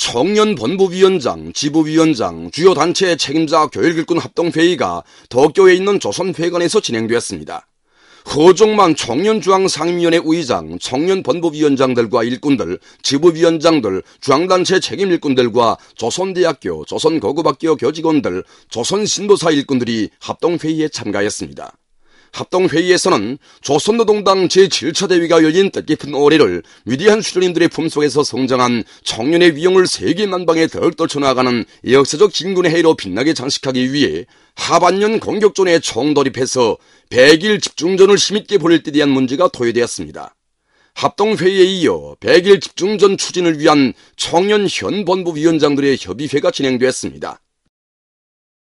청년본부위원장, 지부위원장, 주요 단체 책임자 교육일꾼 합동회의가 도쿄에 있는 조선회관에서 진행되었습니다. 허종만 청년중앙상임위원회 의장, 청년본부위원장들과 일꾼들, 지부위원장들, 중앙단체 책임일꾼들과 조선대학교, 조선고급학교 교직원들, 조선신도사 일꾼들이 합동회의에 참가했습니다. 합동회의에서는 조선노동당 제7차 대회가 열린 뜻깊은 올해를 위대한 수련인들의 품속에서 성장한 청년의 위용을 세계만방에 더욱 떨쳐나가는 역사적 진군의 해로 빛나게 장식하기 위해 하반년 공격전에 총돌입해서 100일 집중전을 힘있게 벌일 때 대한 문제가 토의되었습니다. 합동회의에 이어 100일 집중전 추진을 위한 청년 현본부위원장들의 협의회가 진행되었습니다.